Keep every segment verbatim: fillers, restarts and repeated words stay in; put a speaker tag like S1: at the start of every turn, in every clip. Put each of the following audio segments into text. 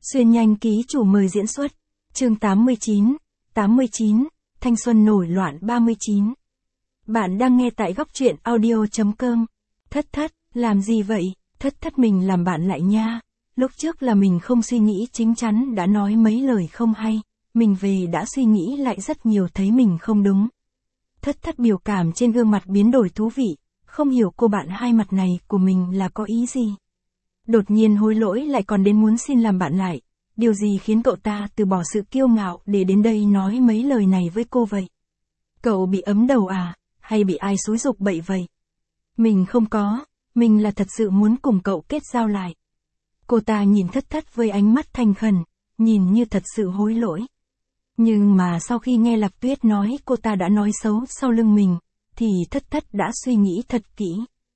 S1: Xuyên nhanh ký chủ mời diễn xuất. Chương tám mươi chín, tám mươi chín, thanh xuân nổi loạn ba mươi chín. Bạn đang nghe tại góc truyện audio chấm com. Thất thất, làm gì vậy? Thất thất mình làm bạn lại nha. Lúc trước là mình không suy nghĩ chính chắn đã nói mấy lời không hay. Mình về đã suy nghĩ lại rất nhiều thấy mình không đúng. Thất thất biểu cảm trên gương mặt biến đổi thú vị. Không hiểu cô bạn hai mặt này của mình là có ý gì. Đột nhiên hối lỗi lại còn đến muốn xin làm bạn lại. Điều gì khiến cậu ta từ bỏ sự kiêu ngạo để đến đây nói mấy lời này với cô vậy? Cậu bị ấm đầu à? Hay bị ai xúi giục bậy vậy? Mình không có, mình là thật sự muốn cùng cậu kết giao lại. Cô ta nhìn thất thất với ánh mắt thành khẩn, nhìn như thật sự hối lỗi. Nhưng mà sau khi nghe Lạc Tuyết nói cô ta đã nói xấu sau lưng mình, thì thất thất đã suy nghĩ thật kỹ.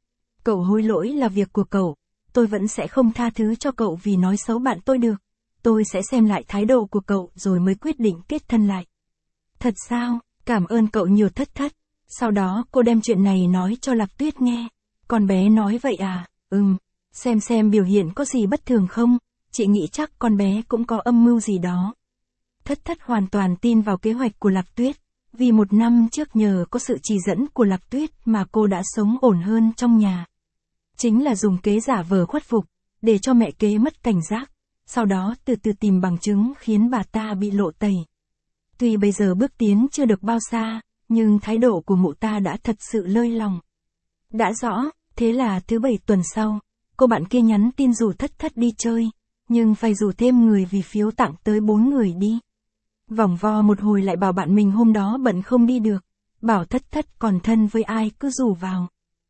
S1: Cậu hối lỗi là việc của cậu, tôi vẫn sẽ không tha thứ cho cậu vì nói xấu bạn tôi được. Tôi sẽ xem lại thái độ của cậu rồi mới quyết định kết thân lại. Thật sao? Cảm ơn cậu nhiều thất thất. Sau đó cô đem chuyện này nói cho Lạc Tuyết nghe. Con bé nói vậy à? Ừm, xem xem biểu hiện có gì bất thường không? Chị nghĩ chắc con bé cũng có âm mưu gì đó. Thất thất hoàn toàn tin vào kế hoạch của Lạc Tuyết. Vì một năm trước nhờ có sự chỉ dẫn của Lạc Tuyết mà cô đã sống ổn hơn trong nhà. Chính là dùng kế giả vờ khuất phục, để cho mẹ kế mất cảnh giác. Sau đó từ từ tìm bằng chứng khiến bà ta bị lộ tẩy. Tuy bây giờ bước tiến chưa được bao xa, nhưng thái độ của mụ ta đã thật sự lơi lòng. Đã rõ, thế là thứ bảy tuần sau, cô bạn kia nhắn tin rủ thất thất đi chơi, nhưng phải rủ thêm người vì phiếu tặng tới bốn người đi. Vòng vo một hồi lại bảo bạn mình hôm đó bận không đi được, bảo thất thất còn thân với ai cứ rủ vào.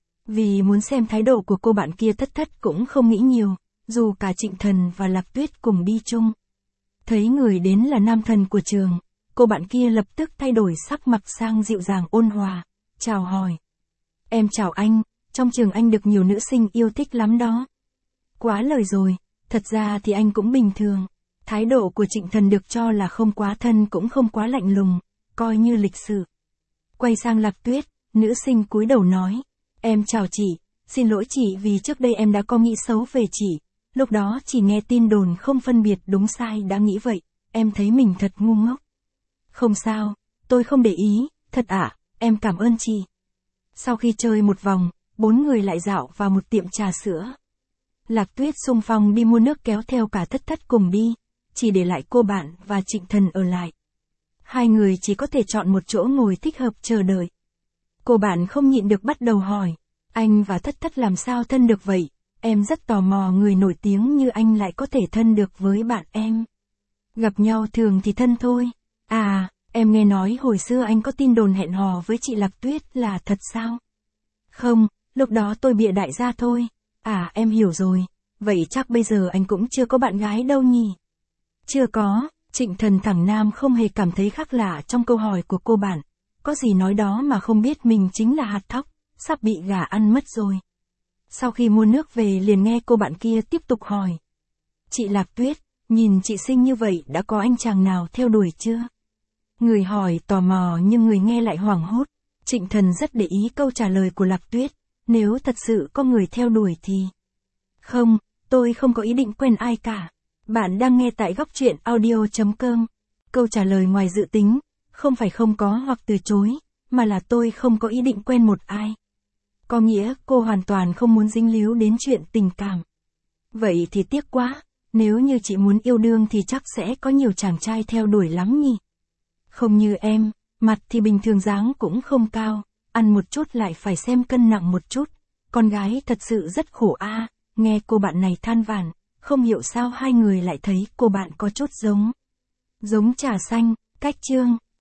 S1: Vì muốn xem thái độ của cô bạn kia thất thất cũng không nghĩ nhiều. Dù cả Trịnh Thần và Lạc Tuyết cùng đi chung. Thấy người đến là nam thần của trường, cô bạn kia lập tức thay đổi sắc mặt sang dịu dàng ôn hòa, chào hỏi. Em chào anh, trong trường anh được nhiều nữ sinh yêu thích lắm đó. Quá lời rồi, thật ra thì anh cũng bình thường. Thái độ của Trịnh Thần được cho là không quá thân cũng không quá lạnh lùng, coi như lịch sự. Quay sang Lạc Tuyết, nữ sinh cúi đầu nói, em chào chị, xin lỗi chị vì trước đây em đã có nghĩ xấu về chị. Lúc đó chỉ nghe tin đồn không phân biệt đúng sai đã nghĩ vậy, em thấy mình thật ngu ngốc. Không sao, tôi không để ý, thật ạ, à, em cảm ơn chị. Sau khi chơi một vòng, bốn người lại dạo vào một tiệm trà sữa. Lạc Tuyết xung phong đi mua nước kéo theo cả thất thất cùng đi, chỉ để lại cô bạn và Trịnh Thần ở lại. Hai người chỉ có thể chọn một chỗ ngồi thích hợp chờ đợi. Cô bạn không nhịn được bắt đầu hỏi, anh và thất thất làm sao thân được vậy? Em rất tò mò người nổi tiếng như anh lại có thể thân được với bạn em. Gặp nhau thường thì thân thôi. À, em nghe nói hồi xưa anh có tin đồn hẹn hò với chị Lạc Tuyết là thật sao? Không, lúc đó tôi bịa đại ra thôi. À, em hiểu rồi. Vậy chắc bây giờ anh cũng chưa có bạn gái đâu nhỉ? Chưa có, Trịnh Thần thẳng nam không hề cảm thấy khác lạ trong câu hỏi của cô bạn. Có gì nói đó mà không biết mình chính là hạt thóc, sắp bị gà ăn mất rồi. Sau khi mua nước về liền nghe cô bạn kia tiếp tục hỏi. Chị Lạc Tuyết, nhìn chị xinh như vậy đã có anh chàng nào theo đuổi chưa? Người hỏi tò mò nhưng người nghe lại hoảng hốt. Trịnh Thần rất để ý câu trả lời của Lạc Tuyết. Nếu thật sự có người theo đuổi thì... Không, tôi không có ý định quen ai cả. Bạn đang nghe tại góc truyện audio chấm com. Câu trả lời ngoài dự tính, không phải không có hoặc từ chối, mà là tôi không có ý định quen một ai. Có nghĩa cô hoàn toàn không muốn dính líu đến chuyện tình cảm. Vậy thì tiếc quá, nếu như chị muốn yêu đương thì chắc sẽ có nhiều chàng trai theo đuổi lắm nhỉ. Không như em, mặt thì bình thường dáng cũng không cao, ăn một chút lại phải xem cân nặng một chút. Con gái thật sự rất khổ a. Nghe cô bạn này than vãn, không hiểu sao hai người lại thấy cô bạn có chút giống. Giống trà xanh, cách chương.